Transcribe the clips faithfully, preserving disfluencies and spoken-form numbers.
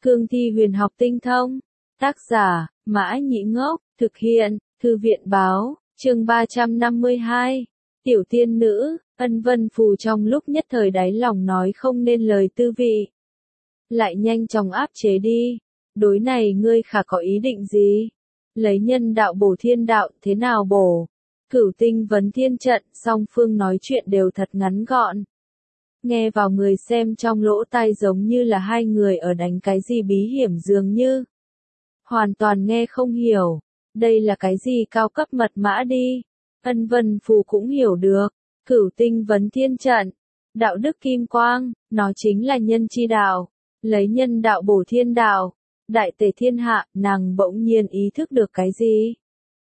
Cương thi huyền học tinh thông. Tác giả, Mã Nhĩ Ngốc, thực hiện, Thư viện báo, chương ba trăm năm mươi hai. Tiểu tiên nữ, Ân Vân Phù trong lúc nhất thời đáy lòng nói không nên lời tư vị. Lại nhanh chóng áp chế đi. Đối này ngươi khả có ý định gì? Lấy nhân đạo bổ thiên đạo, thế nào bổ? Cửu tinh vấn thiên trận, song phương nói chuyện đều thật ngắn gọn. Nghe vào người xem trong lỗ tai giống như là hai người ở đánh cái gì bí hiểm dường như. Hoàn toàn nghe không hiểu. Đây là cái gì cao cấp mật mã đi. Ân Vân Phù cũng hiểu được. Cửu tinh vấn thiên trận. Đạo đức kim quang, nó chính là nhân chi đạo. Lấy nhân đạo bổ thiên đạo. Đại tề thiên hạ, nàng bỗng nhiên ý thức được cái gì?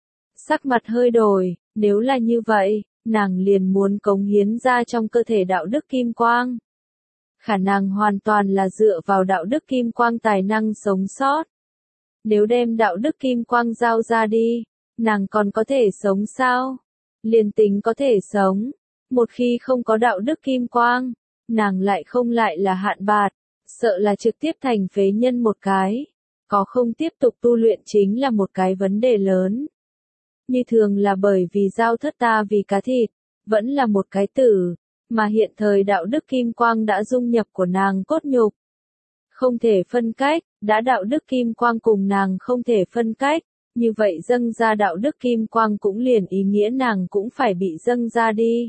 Sắc mặt hơi đổi, nếu là như vậy, nàng liền muốn cống hiến ra trong cơ thể đạo đức kim quang. Khả năng hoàn toàn là dựa vào đạo đức kim quang tài năng sống sót. Nếu đem đạo đức kim quang giao ra đi, nàng còn có thể sống sao? Liền tính có thể sống, một khi không có đạo đức kim quang, nàng lại không lại là hạn bạt, sợ là trực tiếp thành phế nhân một cái. Có không tiếp tục tu luyện chính là một cái vấn đề lớn. Như thường là bởi vì giao thất ta vì cá thịt, vẫn là một cái tử, mà hiện thời đạo đức kim quang đã dung nhập của nàng cốt nhục. Không thể phân cách, đã đạo đức kim quang cùng nàng không thể phân cách, như vậy dâng ra đạo đức kim quang cũng liền ý nghĩa nàng cũng phải bị dâng ra đi.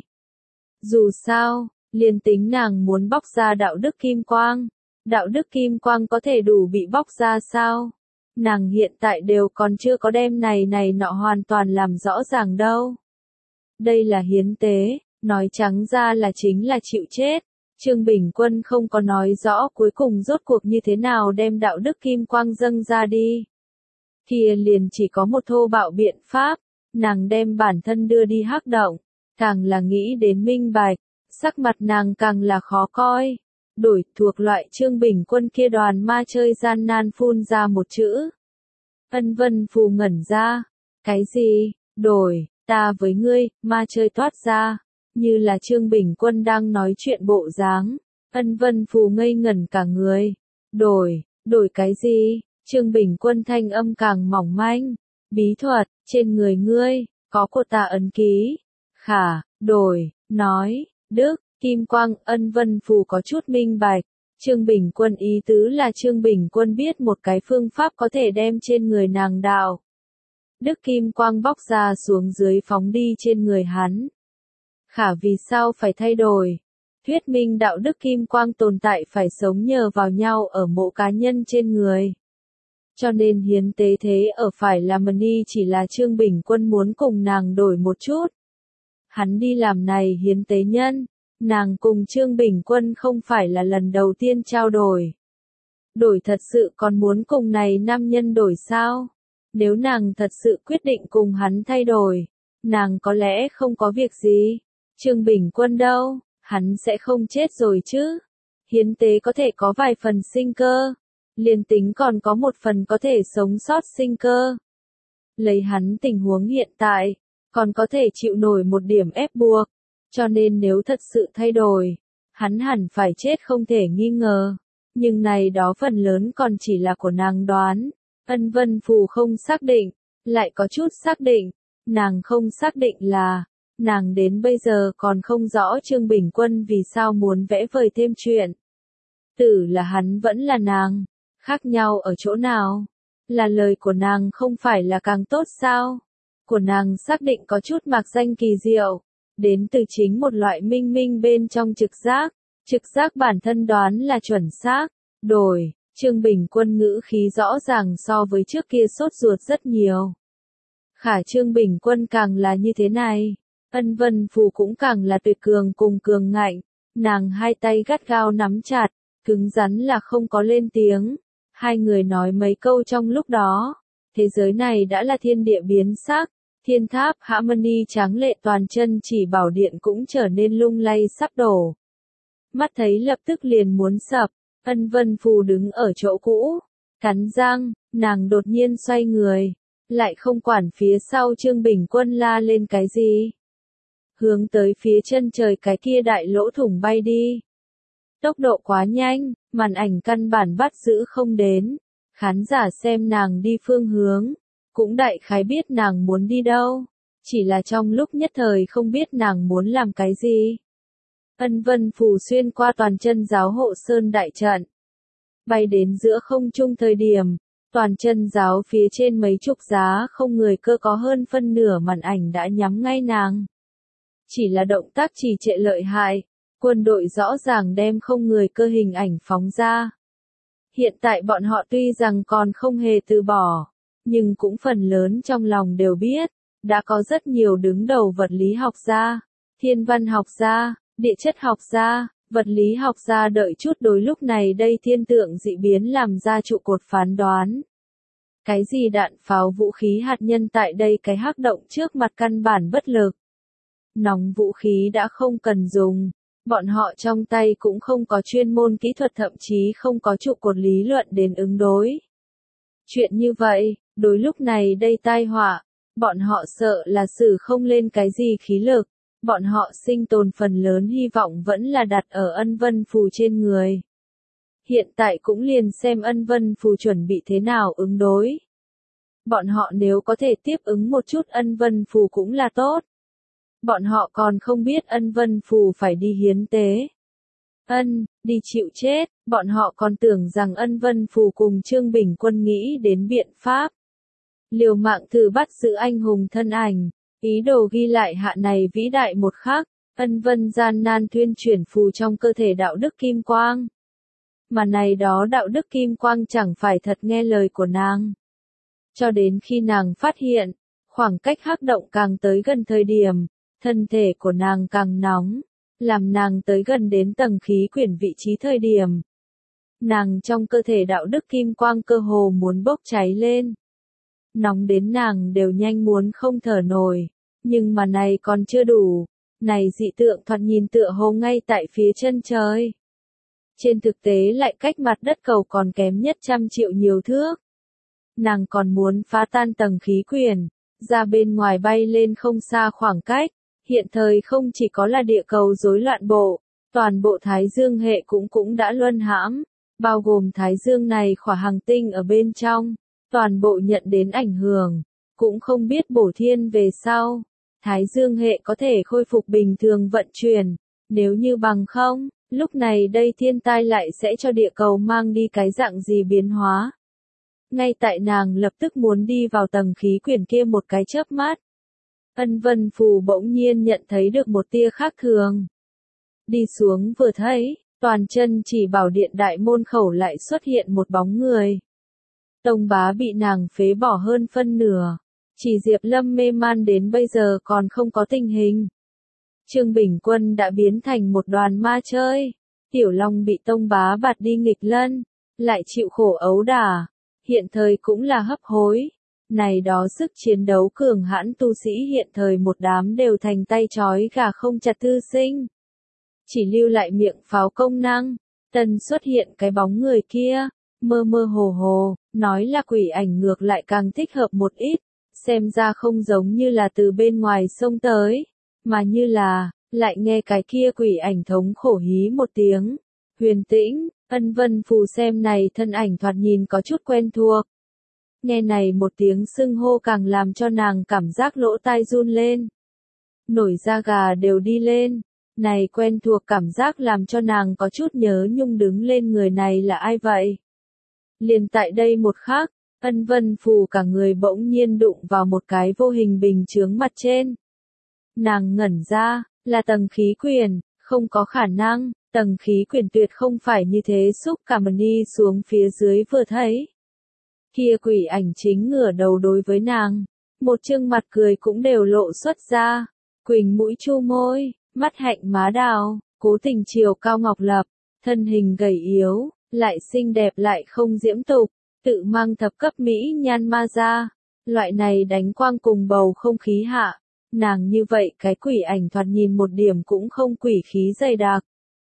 Dù sao, liền tính nàng muốn bóc ra đạo đức kim quang, đạo đức kim quang có thể đủ bị bóc ra sao? Nàng hiện tại đều còn chưa có đem này này nọ hoàn toàn làm rõ ràng đâu. Đây là hiến tế, nói trắng ra là chính là chịu chết. Trương Bình Quân không có nói rõ cuối cùng rốt cuộc như thế nào đem đạo đức kim quang dâng ra đi. Kia liền chỉ có một thô bạo biện pháp, nàng đem bản thân đưa đi hắc động, càng là nghĩ đến minh bạch, sắc mặt nàng càng là khó coi. Đổi thuộc loại Trương Bình Quân kia đoàn ma chơi gian nan phun ra một chữ. Ân Vân Phù ngẩn ra. Cái gì? Đổi, ta với ngươi, ma chơi toát ra. Như là Trương Bình Quân đang nói chuyện bộ dáng. Ân Vân Phù ngây ngẩn cả người. Đổi, đổi cái gì? Trương Bình Quân thanh âm càng mỏng manh. Bí thuật, trên người ngươi, có của ta ấn ký. Khả, đổi, nói, đức. Kim quang, Ân Vân Phù có chút minh bạch. Trương Bình Quân ý tứ là Trương Bình Quân biết một cái phương pháp có thể đem trên người nàng đạo đức kim quang bóc ra xuống dưới phóng đi trên người hắn. Khả vì sao phải thay đổi? Thuyết minh đạo đức kim quang tồn tại phải sống nhờ vào nhau ở mỗi cá nhân trên người. Cho nên hiến tế thế ở phải là Mani chỉ là Trương Bình Quân muốn cùng nàng đổi một chút. Hắn đi làm này hiến tế nhân. Nàng cùng Trương Bình Quân không phải là lần đầu tiên trao đổi. Đổi thật sự còn muốn cùng này nam nhân đổi sao? Nếu nàng thật sự quyết định cùng hắn thay đổi, nàng có lẽ không có việc gì. Trương Bình Quân đâu, hắn sẽ không chết rồi chứ. Hiến tế có thể có vài phần sinh cơ. Liên tính còn có một phần có thể sống sót sinh cơ. Lấy hắn tình huống hiện tại, còn có thể chịu nổi một điểm ép buộc. Cho nên nếu thật sự thay đổi, hắn hẳn phải chết không thể nghi ngờ. Nhưng này đó phần lớn còn chỉ là của nàng đoán. Ân Vân Phù không xác định, lại có chút xác định. Nàng không xác định là, nàng đến bây giờ còn không rõ Trương Bình Quân vì sao muốn vẽ vời thêm chuyện. Tử là hắn vẫn là nàng, khác nhau ở chỗ nào? Là lời của nàng không phải là càng tốt sao? Của nàng xác định có chút mạc danh kỳ diệu. Đến từ chính một loại minh minh bên trong trực giác, trực giác bản thân đoán là chuẩn xác, đổi, Trương Bình Quân ngữ khí rõ ràng so với trước kia sốt ruột rất nhiều. Khả Trương Bình Quân càng là như thế này, Ân Vân Phù cũng càng là tuyệt cường cùng cường ngạnh, nàng hai tay gắt gao nắm chặt, cứng rắn là không có lên tiếng, hai người nói mấy câu trong lúc đó, thế giới này đã là thiên địa biến sắc. Thiên tháp Harmony tráng lệ toàn chân chỉ bảo điện cũng trở nên lung lay sắp đổ. Mắt thấy lập tức liền muốn sập, Ân Vân Phù đứng ở chỗ cũ, cắn răng, nàng đột nhiên xoay người, lại không quản phía sau Trương Bình Quân la lên cái gì. Hướng tới phía chân trời cái kia đại lỗ thủng bay đi. Tốc độ quá nhanh, màn ảnh căn bản bắt giữ không đến. Khán giả xem nàng đi phương hướng, cũng đại khái biết nàng muốn đi đâu. Chỉ là trong lúc nhất thời không biết nàng muốn làm cái gì. Ân vân phù xuyên qua toàn chân giáo hộ sơn đại trận. Bay đến giữa không trung thời điểm, toàn chân giáo phía trên mấy chục giá không người cơ có hơn phân nửa màn ảnh đã nhắm ngay nàng. Chỉ là động tác trì trệ lợi hại, quân đội rõ ràng đem không người cơ hình ảnh phóng ra. Hiện tại bọn họ tuy rằng còn không hề từ bỏ, nhưng cũng phần lớn trong lòng đều biết, đã có rất nhiều đứng đầu vật lý học gia, thiên văn học gia, địa chất học gia, vật lý học gia đợi chút đối lúc này đây thiên tượng dị biến làm ra trụ cột phán đoán. Cái gì đạn pháo vũ khí hạt nhân tại đây cái hắc động trước mặt căn bản bất lực. Nóng vũ khí đã không cần dùng, bọn họ trong tay cũng không có chuyên môn kỹ thuật thậm chí không có trụ cột lý luận đến ứng đối. Chuyện như vậy, đối lúc này đây tai họa, bọn họ sợ là xử không lên cái gì khí lực, bọn họ sinh tồn phần lớn hy vọng vẫn là đặt ở ân vân phù trên người. Hiện tại cũng liền xem ân vân phù chuẩn bị thế nào ứng đối. Bọn họ nếu có thể tiếp ứng một chút ân vân phù cũng là tốt. Bọn họ còn không biết ân vân phù phải đi hiến tế. Ân, đi chịu chết, bọn họ còn tưởng rằng ân vân phù cùng Trương Bình Quân nghĩ đến biện pháp. Liều mạng thử bắt giữ anh hùng thân ảnh, ý đồ ghi lại hạ này vĩ đại một khắc, ân vân gian nan thuyên chuyển phù trong cơ thể đạo đức kim quang. Mà này đó đạo đức kim quang chẳng phải thật nghe lời của nàng. Cho đến khi nàng phát hiện, khoảng cách hắc động càng tới gần thời điểm, thân thể của nàng càng nóng, làm nàng tới gần đến tầng khí quyển vị trí thời điểm. Nàng trong cơ thể đạo đức kim quang cơ hồ muốn bốc cháy lên. Nóng đến nàng đều nhanh muốn không thở nổi, nhưng mà này còn chưa đủ, này dị tượng thoạt nhìn tựa hồ ngay tại phía chân trời. Trên thực tế lại cách mặt đất cầu còn kém nhất trăm triệu nhiều thước. Nàng còn muốn phá tan tầng khí quyển, ra bên ngoài bay lên không xa khoảng cách. Hiện thời không chỉ có là địa cầu rối loạn bộ, toàn bộ Thái Dương hệ cũng cũng đã luân hãm, bao gồm Thái Dương này khỏa hành tinh ở bên trong, toàn bộ nhận đến ảnh hưởng, cũng không biết bổ thiên về sau, Thái Dương hệ có thể khôi phục bình thường vận chuyển, nếu như bằng không, lúc này đây thiên tai lại sẽ cho địa cầu mang đi cái dạng gì biến hóa. Ngay tại nàng lập tức muốn đi vào tầng khí quyển kia một cái chớp mắt. Ân vân phù bỗng nhiên nhận thấy được một tia khác thường. Đi xuống vừa thấy, toàn chân chỉ bảo điện đại môn khẩu lại xuất hiện một bóng người. Tông bá bị nàng phế bỏ hơn phân nửa. Chỉ Diệp Lâm mê man đến bây giờ còn không có tình hình. Trương Bình Quân đã biến thành một đoàn ma chơi. Tiểu Long bị tông bá bạt đi nghịch lân, lại chịu khổ ấu đả. Hiện thời cũng là hấp hối. Này đó sức chiến đấu cường hãn tu sĩ hiện thời một đám đều thành tay trói gà không chặt thư sinh. Chỉ lưu lại miệng pháo công năng, tân xuất hiện cái bóng người kia, mơ mơ hồ hồ, nói là quỷ ảnh ngược lại càng thích hợp một ít, xem ra không giống như là từ bên ngoài sông tới, mà như là, lại nghe cái kia quỷ ảnh thống khổ hí một tiếng. Huyền Tĩnh, Ân Vân Phù xem này thân ảnh thoạt nhìn có chút quen thuộc. Nghe này một tiếng xưng hô càng làm cho nàng cảm giác lỗ tai run lên. Nổi da gà đều đi lên. Này quen thuộc cảm giác làm cho nàng có chút nhớ nhung đứng lên người này là ai vậy. Liền tại đây một khắc, Ân Vân Phù cả người bỗng nhiên đụng vào một cái vô hình bình chướng mặt trên. Nàng ngẩn ra, là tầng khí quyển, không có khả năng, tầng khí quyển tuyệt không phải như thế xúc cả mần đi xuống phía dưới vừa thấy. Kia quỷ ảnh chính ngửa đầu đối với nàng, một trương mặt cười cũng đều lộ xuất ra, quỳnh mũi chu môi, mắt hạnh má đào, cố tình chiều cao ngọc lập, thân hình gầy yếu, lại xinh đẹp lại không diễm tục, tự mang thập cấp mỹ nhan ma ra, loại này đánh quang cùng bầu không khí hạ, nàng như vậy cái quỷ ảnh thoạt nhìn một điểm cũng không quỷ khí dày đặc.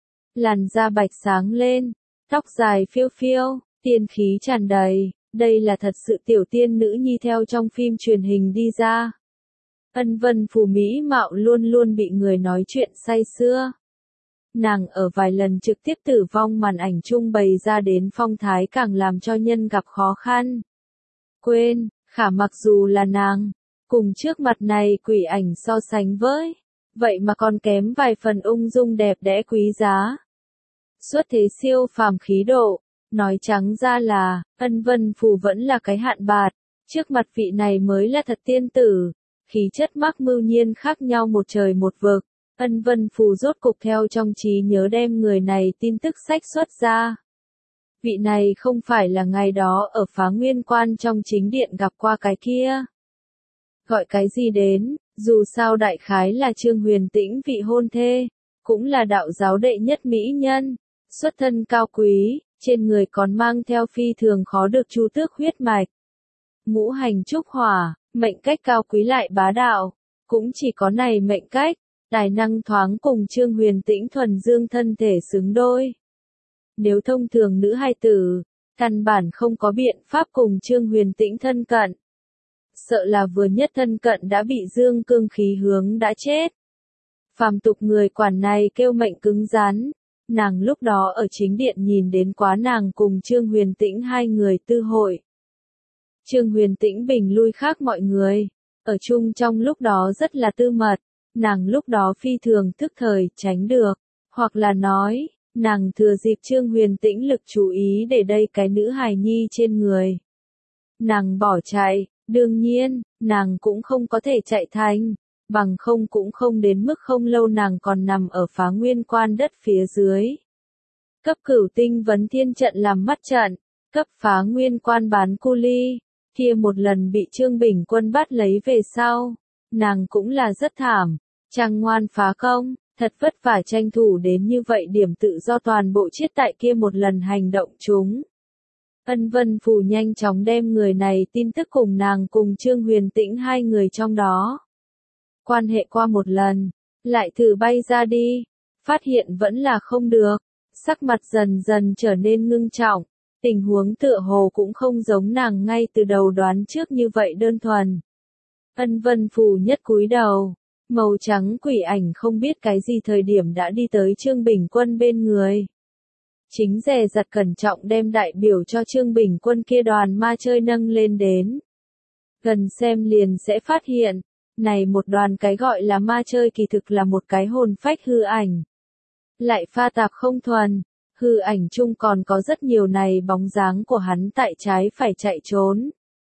Làn da bạch sáng lên, tóc dài phiêu phiêu, tiên khí tràn đầy. Đây là thật sự tiểu tiên nữ nhi theo trong phim truyền hình đi ra. Ân Vân Phù mỹ mạo luôn luôn bị người nói chuyện say sưa. nàng ở vài lần trực tiếp tử vong màn ảnh trung bày ra đến phong thái càng làm cho nhân gặp khó khăn. Quên, khả mặc dù là nàng, cùng trước mặt này quỷ ảnh so sánh với, vậy mà còn kém vài phần ung dung đẹp đẽ quý giá. Xuất thế siêu phàm khí độ, nói trắng ra là, Ân Vân Phù vẫn là cái hạn bạt, trước mặt vị này mới là thật tiên tử, khí chất mắc mưu nhiên khác nhau một trời một vực. Ân Vân Phù rốt cục theo trong trí nhớ đem người này tin tức sách xuất ra. Vị này không phải là ngày đó ở Phá Nguyên Quan trong chính điện gặp qua cái kia. Gọi cái gì đến, dù sao đại khái là Trương Huyền Tĩnh vị hôn thê, cũng là đạo giáo đệ nhất mỹ nhân, xuất thân cao quý, trên người còn mang theo phi thường khó được chu tước huyết mạch. Ngũ hành trúc hỏa, mệnh cách cao quý lại bá đạo, cũng chỉ có này mệnh cách, tài năng thoáng cùng Trương Huyền Tĩnh thuần dương thân thể xứng đôi. Nếu thông thường nữ hài tử, căn bản không có biện pháp cùng Trương Huyền Tĩnh thân cận. Sợ là vừa nhất thân cận đã bị dương cương khí hướng đã chết. Phàm tục người quản này kêu mệnh cứng rắn, nàng lúc đó ở chính điện nhìn đến quá nàng cùng Trương Huyền Tĩnh hai người tư hội. Trương Huyền Tĩnh bình lui khác mọi người, ở chung trong lúc đó rất là tư mật, nàng lúc đó phi thường thức thời tránh được, hoặc là nói, nàng thừa dịp Trương Huyền Tĩnh lực chú ý để đây cái nữ hài nhi trên người. Nàng bỏ chạy, đương nhiên, nàng cũng không có thể chạy thành, bằng không cũng không đến mức không lâu nàng còn nằm ở Phá Nguyên Quan đất phía dưới. Cấp Cửu Tinh Vấn Thiên trận làm mắt trận, cấp Phá Nguyên Quan bán cu ly, kia một lần bị Trương Bình Quân bắt lấy về sau, nàng cũng là rất thảm, chàng ngoan phá công, thật vất vả tranh thủ đến như vậy điểm tự do toàn bộ chết tại kia một lần hành động chúng. Ân Vân Phù nhanh chóng đem người này tin tức cùng nàng cùng Trương Huyền Tĩnh hai người trong đó. Quan hệ qua một lần, lại thử bay ra đi, phát hiện vẫn là không được, sắc mặt dần dần trở nên ngưng trọng, tình huống tựa hồ cũng không giống nàng ngay từ đầu đoán trước như vậy đơn thuần. Ân Vân Phù nhất cúi đầu, màu trắng quỷ ảnh không biết cái gì thời điểm đã đi tới Trương Bình Quân bên người. Chính dè dặt cẩn trọng đem đại biểu cho Trương Bình Quân kia đoàn ma chơi nâng lên đến. Gần xem liền sẽ phát hiện, này một đoàn cái gọi là ma chơi kỳ thực là một cái hồn phách hư ảnh. Lại pha tạp không thuần, hư ảnh chung còn có rất nhiều này bóng dáng của hắn tại trái phải chạy trốn.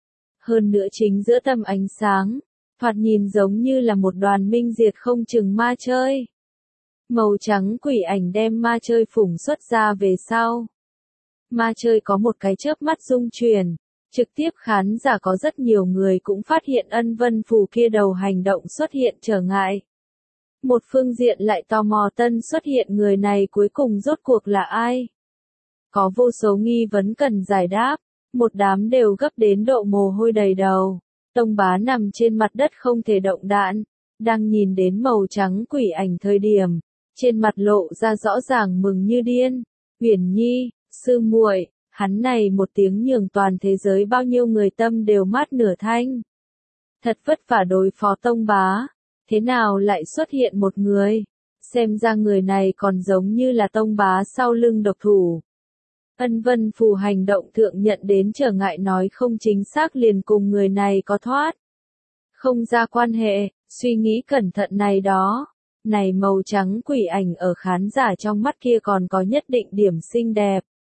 Hơn nữa chính giữa tâm ánh sáng, thoạt nhìn giống như là một đoàn minh diệt không chừng ma chơi. Màu trắng quỷ ảnh đem ma chơi phủng xuất ra về sau. Ma chơi có một cái chớp mắt rung chuyển, trực tiếp khán giả có rất nhiều người cũng phát hiện Ân Vân Phù kia đầu hành động xuất hiện trở ngại. Một phương diện lại tò mò tân xuất hiện người này cuối cùng rốt cuộc là ai. Có vô số nghi vấn cần giải đáp, một đám đều gấp đến độ mồ hôi đầy đầu. Tông Bá nằm trên mặt đất không thể động đạn, đang nhìn đến màu trắng quỷ ảnh thời điểm, trên mặt lộ ra rõ ràng mừng như điên. Huyền Nhi, sư muội, hắn này một tiếng nhường toàn thế giới bao nhiêu người tâm đều mát nửa thanh. Thật vất vả đối phó Tông Bá, thế nào lại xuất hiện một người, xem ra người này còn giống như là Tông Bá sau lưng độc thủ. Ân Vân Phù hành động thượng nhận đến trở ngại nói không chính xác liền cùng người này có thoát. Không ra quan hệ, suy nghĩ cẩn thận này đó. Này màu trắng quỷ ảnh ở khán giả trong mắt kia còn có nhất định điểm xinh đẹp.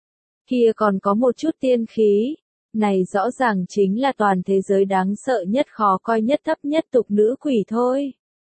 Kia còn có một chút tiên khí. Này rõ ràng chính là toàn thế giới đáng sợ nhất khó coi nhất thấp nhất tục nữ quỷ thôi.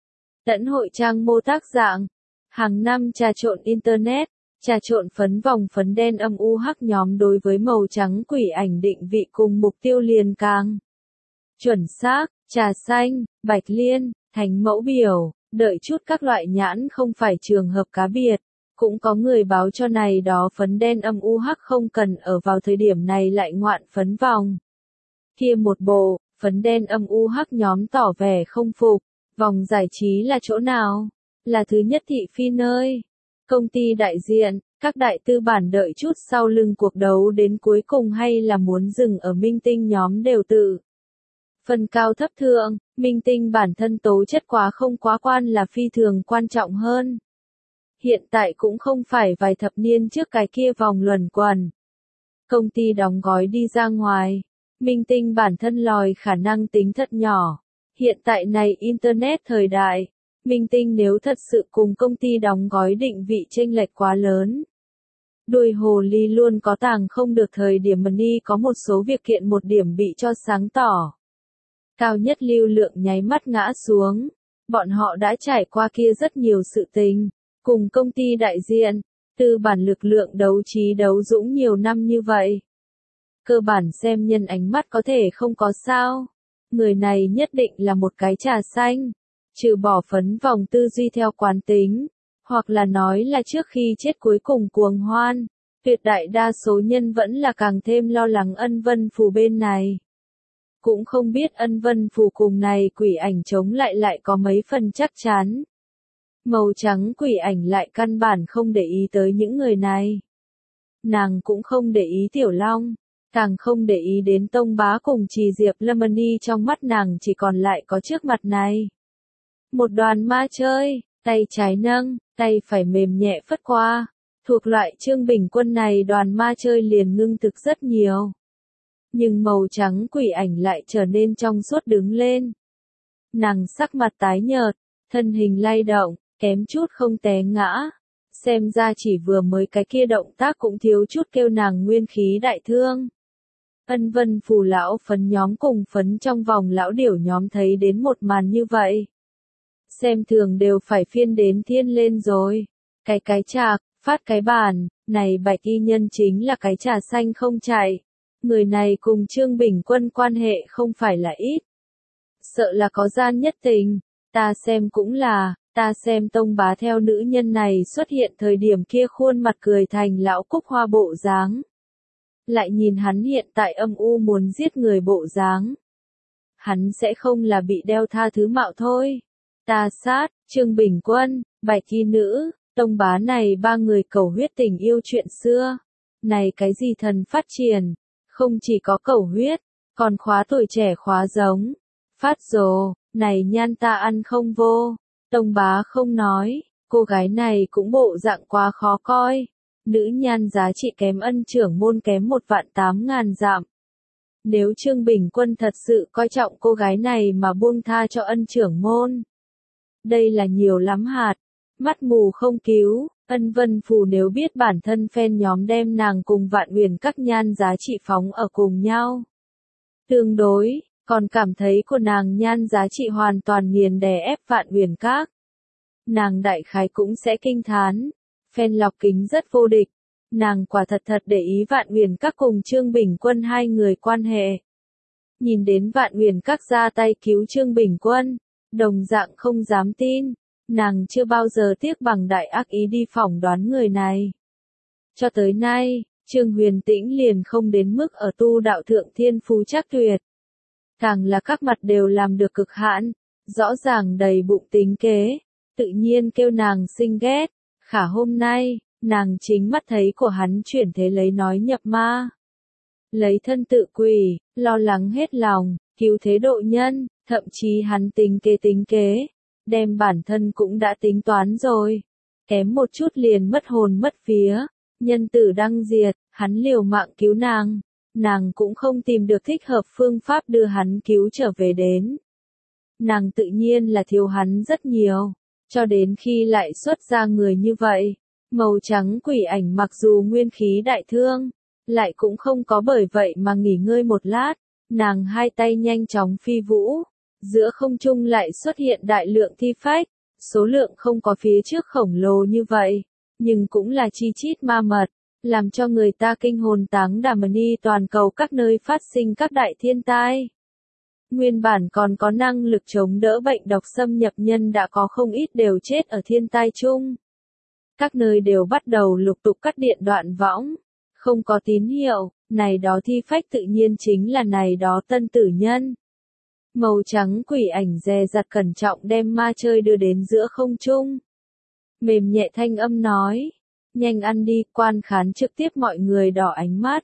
Tẫn hội trang mô tác dạng. Hàng năm trà trộn Internet, trà trộn phấn vòng phấn đen âm u hắc nhóm đối với màu trắng quỷ ảnh định vị cùng mục tiêu liền càng chuẩn xác, trà xanh, bạch liên, thánh mẫu biểu. Đợi chút các loại nhãn không phải trường hợp cá biệt, cũng có người báo cho này đó phấn đen âm u hắc không cần ở vào thời điểm này lại ngoạn phấn vòng. Kia một bộ, phấn đen âm u hắc nhóm tỏ vẻ không phục, vòng giải trí là chỗ nào? Là thứ nhất thị phi nơi. Công ty đại diện, các đại tư bản đợi chút sau lưng cuộc đấu đến cuối cùng hay là muốn dừng ở minh tinh nhóm đều tự. Phần cao thấp thượng, minh tinh bản thân tố chất quá không quá quan là phi thường quan trọng hơn. hiện tại cũng không phải vài thập niên trước cái kia vòng luẩn quẩn. Công ty đóng gói đi ra ngoài, minh tinh bản thân lòi khả năng tính thật nhỏ. Hiện tại này Internet thời đại, minh tinh nếu thật sự cùng công ty đóng gói định vị chênh lệch quá lớn. Đuôi hồ ly luôn có tàng không được thời điểm Money có một số việc kiện một điểm bị cho sáng tỏ. Cao nhất lưu lượng nháy mắt ngã xuống. Bọn họ đã trải qua kia rất nhiều sự tình. Cùng công ty đại diện, tư bản lực lượng đấu trí đấu dũng nhiều năm như vậy. Cơ bản xem nhân ánh mắt có thể không có sao. Người này nhất định là một cái trà xanh. Trừ bỏ phấn vòng tư duy theo quán tính. Hoặc là nói là trước khi chết cuối cùng cuồng hoan. Tuyệt đại đa số nhân vẫn là càng thêm lo lắng Ân Vân Phù bên này. Cũng không biết Ân Vân Phù cùng này quỷ ảnh chống lại lại có mấy phần chắc chắn. Màu trắng quỷ ảnh lại căn bản không để ý tới những người này. Nàng cũng không để ý Tiểu Long, càng không để ý đến Tông Bá cùng Trì Diệp Lâm. Money trong mắt nàng chỉ còn lại có trước mặt này. Một đoàn ma chơi, tay trái nâng, tay phải mềm nhẹ phất qua. Thuộc loại Trương Bình Quân này đoàn ma chơi liền ngưng thực rất nhiều. Nhưng màu trắng quỷ ảnh lại trở nên trong suốt đứng lên. Nàng sắc mặt tái nhợt, thân hình lay động, kém chút không té ngã. Xem ra chỉ vừa mới cái kia động tác cũng thiếu chút kêu nàng nguyên khí đại thương. Ân Vân Phù lão phấn nhóm cùng phấn trong vòng lão điểu nhóm thấy đến một màn như vậy. Xem thường đều phải phiên đến thiên lên rồi. Cái cái chạc, phát cái bàn, này bạch y nhân chính là cái trà xanh không chạy. Người này cùng Trương Bình Quân quan hệ không phải là ít. Sợ là có gian nhất tình, ta xem cũng là, ta xem Tông Bá theo nữ nhân này xuất hiện thời điểm kia khuôn mặt cười thành lão cúc hoa bộ dáng. Lại nhìn hắn hiện tại âm u muốn giết người bộ dáng. Hắn sẽ không là bị đeo tha thứ mạo thôi. Ta sát, Trương Bình Quân, bạch y nữ, Tông Bá này ba người cầu huyết tình yêu chuyện xưa. Này cái gì thần phát triển, không chỉ có cầu huyết, còn khóa tuổi trẻ khóa giống. Phát rồ, này nhan ta ăn không vô. Tông Bá không nói, cô gái này cũng bộ dạng quá khó coi. Nữ nhan giá trị kém Ân trưởng môn kém một vạn tám ngàn dặm. Nếu Trương Bình Quân thật sự coi trọng cô gái này mà buông tha cho Ân trưởng môn. Đây là nhiều lắm hạt. Mắt mù không cứu, Ân Vân Phù nếu biết bản thân fan nhóm đem nàng cùng Vạn Huyền các nhan giá trị phóng ở cùng nhau. Tương đối, còn cảm thấy của nàng nhan giá trị hoàn toàn nghiền đè ép Vạn Huyền các. Nàng đại khái cũng sẽ kinh thán. Fan lọc kính rất vô địch. Nàng quả thật thật để ý Vạn Huyền các cùng Trương Bình Quân hai người quan hệ. Nhìn đến Vạn Huyền các ra tay cứu Trương Bình Quân, đồng dạng không dám tin. Nàng chưa bao giờ tiếc bằng đại ác ý đi phỏng đoán người này. Cho tới nay, Trương Huyền Tĩnh liền không đến mức ở tu đạo thượng thiên phú chắc tuyệt. Càng là các mặt đều làm được cực hạn, rõ ràng đầy bụng tính kế, tự nhiên kêu nàng xinh ghét. Khả hôm nay, nàng chính mắt thấy của hắn chuyển thế lấy nói nhập ma. Lấy thân tự quỷ, lo lắng hết lòng, cứu thế độ nhân, thậm chí hắn tính kế tính kế. Đem bản thân cũng đã tính toán rồi. Kém một chút liền mất hồn mất vía. Nhân tử đăng diệt, hắn liều mạng cứu nàng. Nàng cũng không tìm được thích hợp phương pháp đưa hắn cứu trở về đến. Nàng tự nhiên là thiếu hắn rất nhiều. Cho đến khi lại xuất ra người như vậy. Màu trắng quỷ ảnh mặc dù nguyên khí đại thương. Lại cũng không có bởi vậy mà nghỉ ngơi một lát. Nàng hai tay nhanh chóng phi vũ. Giữa không trung lại xuất hiện đại lượng thi phách, số lượng không có phía trước khổng lồ như vậy, nhưng cũng là chi chít ma mật, làm cho người ta kinh hồn táng đảm. Money toàn cầu các nơi phát sinh các đại thiên tai. Nguyên bản còn có năng lực chống đỡ bệnh độc xâm nhập nhân đã có không ít đều chết ở thiên tai chung. Các nơi đều bắt đầu lục tục cắt điện đoạn võng, không có tín hiệu, này đó thi phách tự nhiên chính là này đó tân tử nhân. Màu trắng quỷ ảnh dè dặt cẩn trọng đem ma chơi đưa đến giữa không trung. Mềm nhẹ thanh âm nói, nhanh ăn đi, quan khán trực tiếp mọi người đỏ ánh mắt.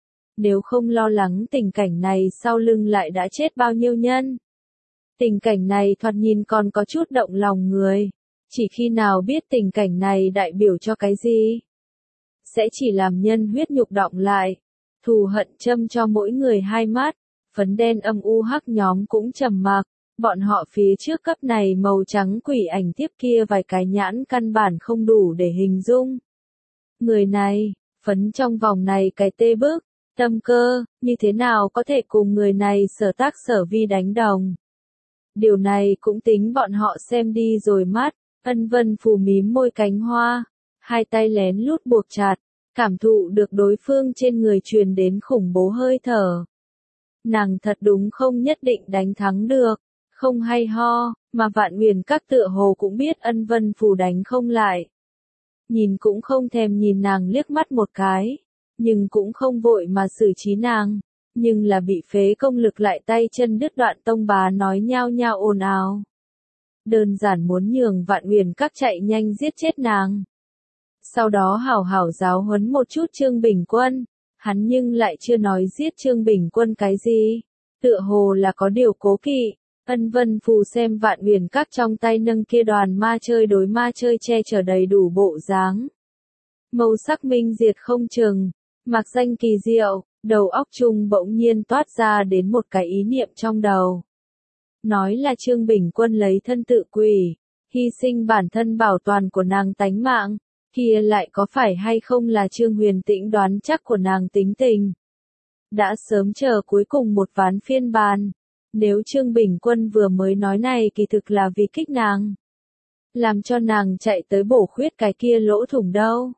Nếu không lo lắng tình cảnh này sau lưng lại đã chết bao nhiêu nhân. Tình cảnh này thoạt nhìn còn có chút động lòng người. Chỉ khi nào biết tình cảnh này đại biểu cho cái gì, sẽ chỉ làm nhân huyết nhục đọng lại, thù hận châm cho mỗi người hai mắt, phấn đen âm u hắc nhóm cũng trầm mặc, bọn họ phía trước cấp này màu trắng quỷ ảnh tiếp kia vài cái nhãn căn bản không đủ để hình dung. Người này, phấn trong vòng này cái tê bức, tâm cơ, như thế nào có thể cùng người này sở tác sở vi đánh đồng. Điều này cũng tính bọn họ xem đi rồi mắt, Ân Vân Phù mím môi cánh hoa, hai tay lén lút buộc chặt, cảm thụ được đối phương trên người truyền đến khủng bố hơi thở. Nàng thật đúng không nhất định đánh thắng được, không hay ho, mà Vạn Huyền Các tựa hồ cũng biết Ân Vân Phù đánh không lại. Nhìn cũng không thèm nhìn nàng liếc mắt một cái, nhưng cũng không vội mà xử trí nàng, nhưng là bị phế công lực lại tay chân đứt đoạn tông bá nói nhao nhao ồn ào. Đơn giản muốn nhường Vạn Huyền Các chạy nhanh giết chết nàng. Sau đó hảo hảo giáo huấn một chút Trương Bình Quân, hắn nhưng lại chưa nói giết Trương Bình Quân cái gì, tựa hồ là có điều cố kỵ. Ân Vân Phù xem Vạn Huyền Các trong tay nâng kia đoàn ma chơi đối ma chơi che chở đầy đủ bộ dáng. Màu sắc minh diệt không chừng, mặc danh kỳ diệu, đầu óc chung bỗng nhiên toát ra đến một cái ý niệm trong đầu. Nói là Trương Bình Quân lấy thân tự quỷ, hy sinh bản thân bảo toàn của nàng tánh mạng, kia lại có phải hay không là Trương Huyền Tĩnh đoán chắc của nàng tính tình. Đã sớm chờ cuối cùng một ván phiên bàn. Nếu Trương Bình Quân vừa mới nói này kỳ thực là vì kích nàng, làm cho nàng chạy tới bổ khuyết cái kia lỗ thủng đâu.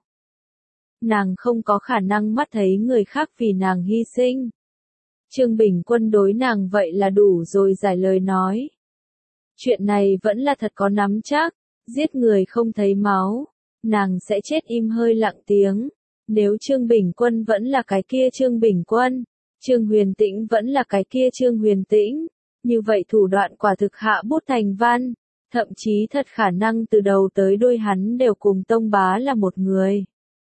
Nàng không có khả năng mắt thấy người khác vì nàng hy sinh. Trương Bình Quân đối nàng vậy là đủ rồi giải lời nói. Chuyện này vẫn là thật có nắm chắc, giết người không thấy máu, nàng sẽ chết im hơi lặng tiếng. Nếu Trương Bình Quân vẫn là cái kia Trương Bình Quân, Trương Huyền Tĩnh vẫn là cái kia Trương Huyền Tĩnh, như vậy thủ đoạn quả thực hạ bút thành văn, thậm chí thật khả năng từ đầu tới đuôi hắn đều cùng Tông Bá là một người.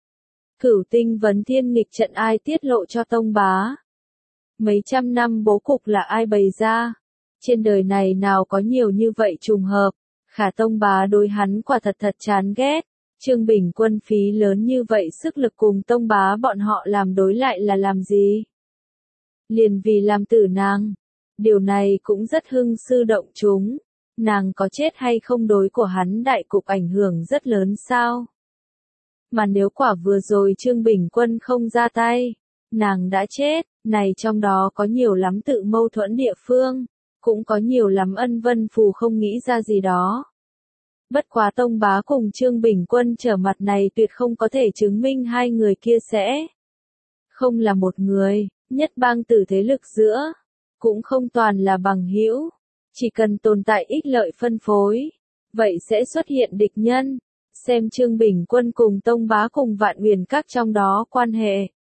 Cửu tinh vấn thiên nghịch trận ai tiết lộ cho Tông Bá? Mấy trăm năm bố cục là ai bày ra? Trên đời này nào có nhiều như vậy trùng hợp, khả Tông Bá đối hắn quả thật thật chán ghét. Trương Bình Quân phí lớn như vậy sức lực cùng Tông Bá bọn họ làm đối lại là làm gì? Liền vì làm tử nàng. Điều này cũng rất hưng sư động chúng. Nàng có chết hay không đối của hắn đại cục ảnh hưởng rất lớn sao? Mà nếu quả vừa rồi Trương Bình Quân không ra tay, nàng đã chết, này trong đó có nhiều lắm tự mâu thuẫn địa phương, cũng có nhiều lắm Ân Vân Phù không nghĩ ra gì đó. Bất quá Tông Bá cùng Trương Bình Quân trở mặt này tuyệt không có thể chứng minh hai người kia sẽ không là một người, nhất bang tử thế lực giữa, cũng không toàn là bằng hữu, chỉ cần tồn tại ích lợi phân phối, vậy sẽ xuất hiện địch nhân. Xem Trương Bình Quân cùng Tông Bá cùng Vạn Huyền Các trong đó quan hệ.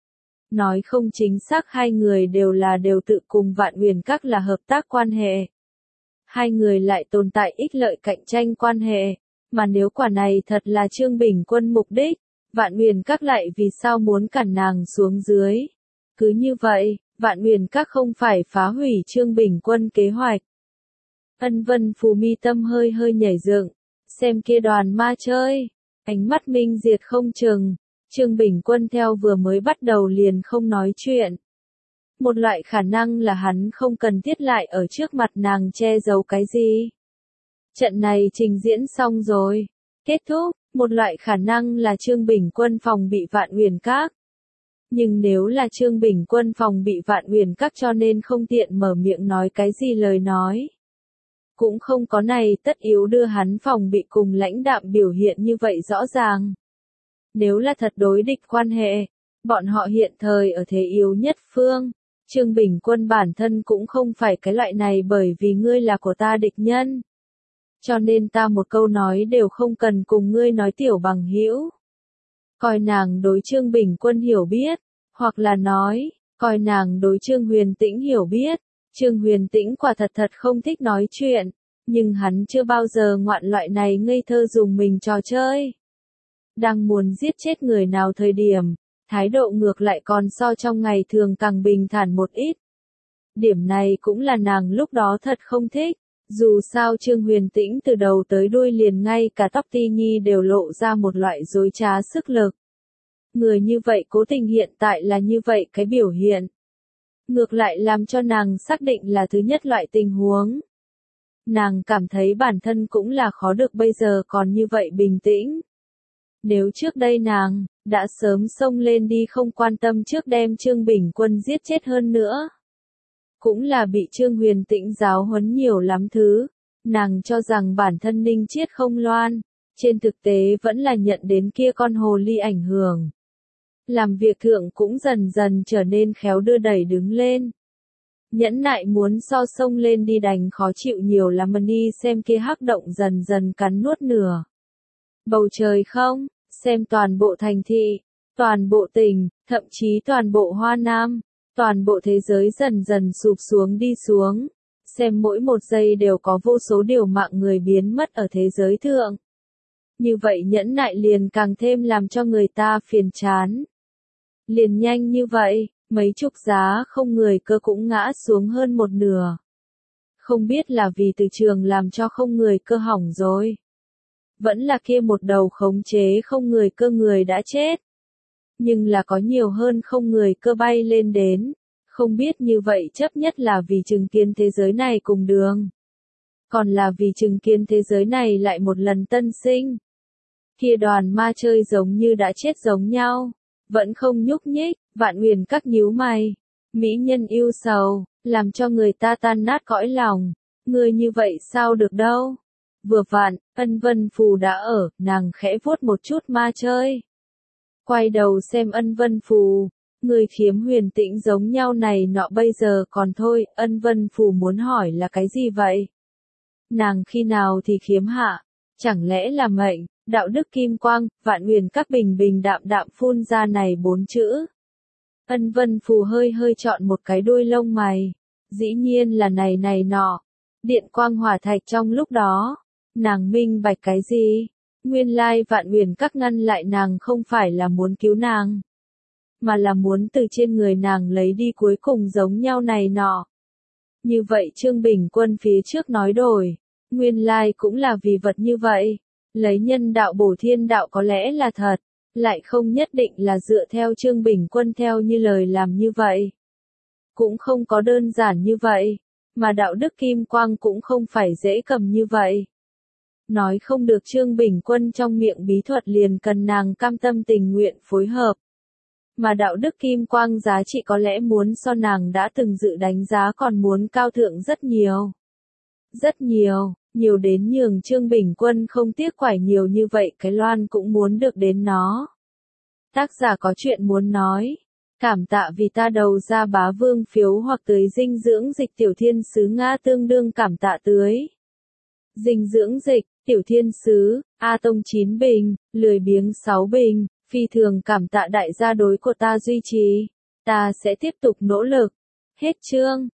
Nói không chính xác hai người đều là đều tự cùng Vạn Huyền Các là hợp tác quan hệ. Hai người lại tồn tại ích lợi cạnh tranh quan hệ, mà nếu quả này thật là Trương Bình Quân mục đích, Vạn Huyền Các lại vì sao muốn cản nàng xuống dưới. Cứ như vậy, Vạn Huyền Các không phải phá hủy Trương Bình Quân kế hoạch. Ân Vân Phù mi tâm hơi hơi nhảy dựng, xem kia đoàn ma chơi, ánh mắt minh diệt không chừng, Trương Bình Quân theo vừa mới bắt đầu liền không nói chuyện. Một loại khả năng là hắn không cần thiết lại ở trước mặt nàng che giấu cái gì. Trận này trình diễn xong rồi, kết thúc, một loại khả năng là Trương Bình Quân phòng bị Vạn Huyền Các. Nhưng nếu là Trương Bình Quân phòng bị Vạn Huyền Các cho nên không tiện mở miệng nói cái gì lời nói. Cũng không có này tất yếu đưa hắn phòng bị cùng lãnh đạm biểu hiện như vậy rõ ràng. Nếu là thật đối địch quan hệ, bọn họ hiện thời ở thế yếu nhất phương, Trương Bình Quân bản thân cũng không phải cái loại này bởi vì ngươi là của ta địch nhân. Cho nên ta một câu nói đều không cần cùng ngươi nói tiểu bằng hữu. Coi nàng đối Trương Bình Quân hiểu biết, hoặc là nói, coi nàng đối Trương Huyền Tĩnh hiểu biết. Trương Huyền Tĩnh quả thật thật không thích nói chuyện, nhưng hắn chưa bao giờ ngoạn loại này ngây thơ dùng mình trò chơi. Đang muốn giết chết người nào thời điểm, thái độ ngược lại còn so trong ngày thường càng bình thản một ít. Điểm này cũng là nàng lúc đó thật không thích, Dù sao Trương Huyền Tĩnh từ đầu tới đuôi liền ngay cả tóc ti nhi đều lộ ra một loại dối trá sức lực. Người như vậy cố tình hiện tại là như vậy cái biểu hiện. Ngược lại làm cho nàng xác định là thứ nhất loại tình huống. Nàng cảm thấy bản thân cũng là khó được bây giờ còn như vậy bình tĩnh. Nếu trước đây nàng đã sớm xông lên đi không quan tâm trước đem Trương Bình Quân giết chết hơn nữa. Cũng là bị Trương Huyền Tĩnh giáo huấn nhiều lắm thứ. Nàng cho rằng bản thân Ninh Chiết không loan, trên thực tế vẫn là nhận đến kia con hồ ly ảnh hưởng. Làm việc thượng cũng dần dần trở nên khéo đưa đẩy đứng lên. Nhẫn nại muốn so sông lên đi đành khó chịu nhiều lắm, đi xem kia hắc động dần dần cắn nuốt nửa. Bầu trời không, xem toàn bộ thành thị, toàn bộ tỉnh, thậm chí toàn bộ Hoa Nam, toàn bộ thế giới dần dần sụp xuống đi xuống. Xem mỗi một giây đều có vô số điều mạng người biến mất ở thế giới thượng. Như vậy nhẫn nại liền càng thêm làm cho người ta phiền chán. Liền nhanh như vậy, mấy chục giá không người cơ cũng ngã xuống hơn một nửa. Không biết là vì từ trường làm cho không người cơ hỏng rồi. Vẫn là kia một đầu khống chế không người cơ người đã chết. Nhưng là có nhiều hơn không người cơ bay lên đến. Không biết như vậy chấp nhất là vì chứng kiến thế giới này cùng đường. Còn là vì chứng kiến thế giới này lại một lần tân sinh. Kia đoàn ma chơi giống như đã chết giống nhau. Vẫn không nhúc nhích, Vạn Huyền các nhíu mày. Mỹ nhân yêu sầu, làm cho người ta tan nát cõi lòng. Người như vậy sao được đâu. Vừa vặn, Ân Vân Phù đã ở, nàng khẽ vuốt một chút ma chơi. Quay đầu xem Ân Vân Phù. Người khiếm Huyền Tĩnh giống nhau này nọ bây giờ còn thôi, Ân Vân Phù muốn hỏi là cái gì vậy? Nàng khi nào thì khiếm hạ? Chẳng lẽ là mệnh, đạo đức kim quang, Vạn Huyền các bình bình đạm đạm phun ra này bốn chữ. Ân Vân Phù hơi hơi chọn một cái đuôi lông mày. Dĩ nhiên là này này nọ. Điện quang hỏa thạch trong lúc đó. Nàng minh bạch cái gì? Nguyên lai Vạn Huyền các ngăn lại nàng không phải là muốn cứu nàng. Mà là muốn từ trên người nàng lấy đi cuối cùng giống nhau này nọ. Như vậy Trương Bình Quân phía trước nói đổi. Nguyên lai cũng là vì vật như vậy. Lấy nhân đạo bổ thiên đạo có lẽ là thật. Lại không nhất định là dựa theo Trương Bình Quân theo như lời làm như vậy. Cũng không có đơn giản như vậy. Mà đạo đức kim quang cũng không phải dễ cầm như vậy. Nói không được Trương Bình Quân trong miệng bí thuật liền cần nàng cam tâm tình nguyện phối hợp. Mà đạo đức kim quang giá trị có lẽ muốn so nàng đã từng dự đánh giá còn muốn cao thượng rất nhiều. Rất nhiều, nhiều đến nhường Trương Bình Quân không tiếc quải nhiều như vậy cái loan cũng muốn được đến nó. Tác giả có chuyện muốn nói. Cảm tạ vì ta đầu ra bá vương phiếu hoặc tưới dinh dưỡng dịch tiểu thiên sứ Nga tương đương cảm tạ tưới. Dinh dưỡng dịch, tiểu thiên sứ, A Tông chín bình, lười biếng sáu bình. Phi thường cảm tạ đại gia đối của ta duy trì. Ta sẽ tiếp tục nỗ lực. Hết chương.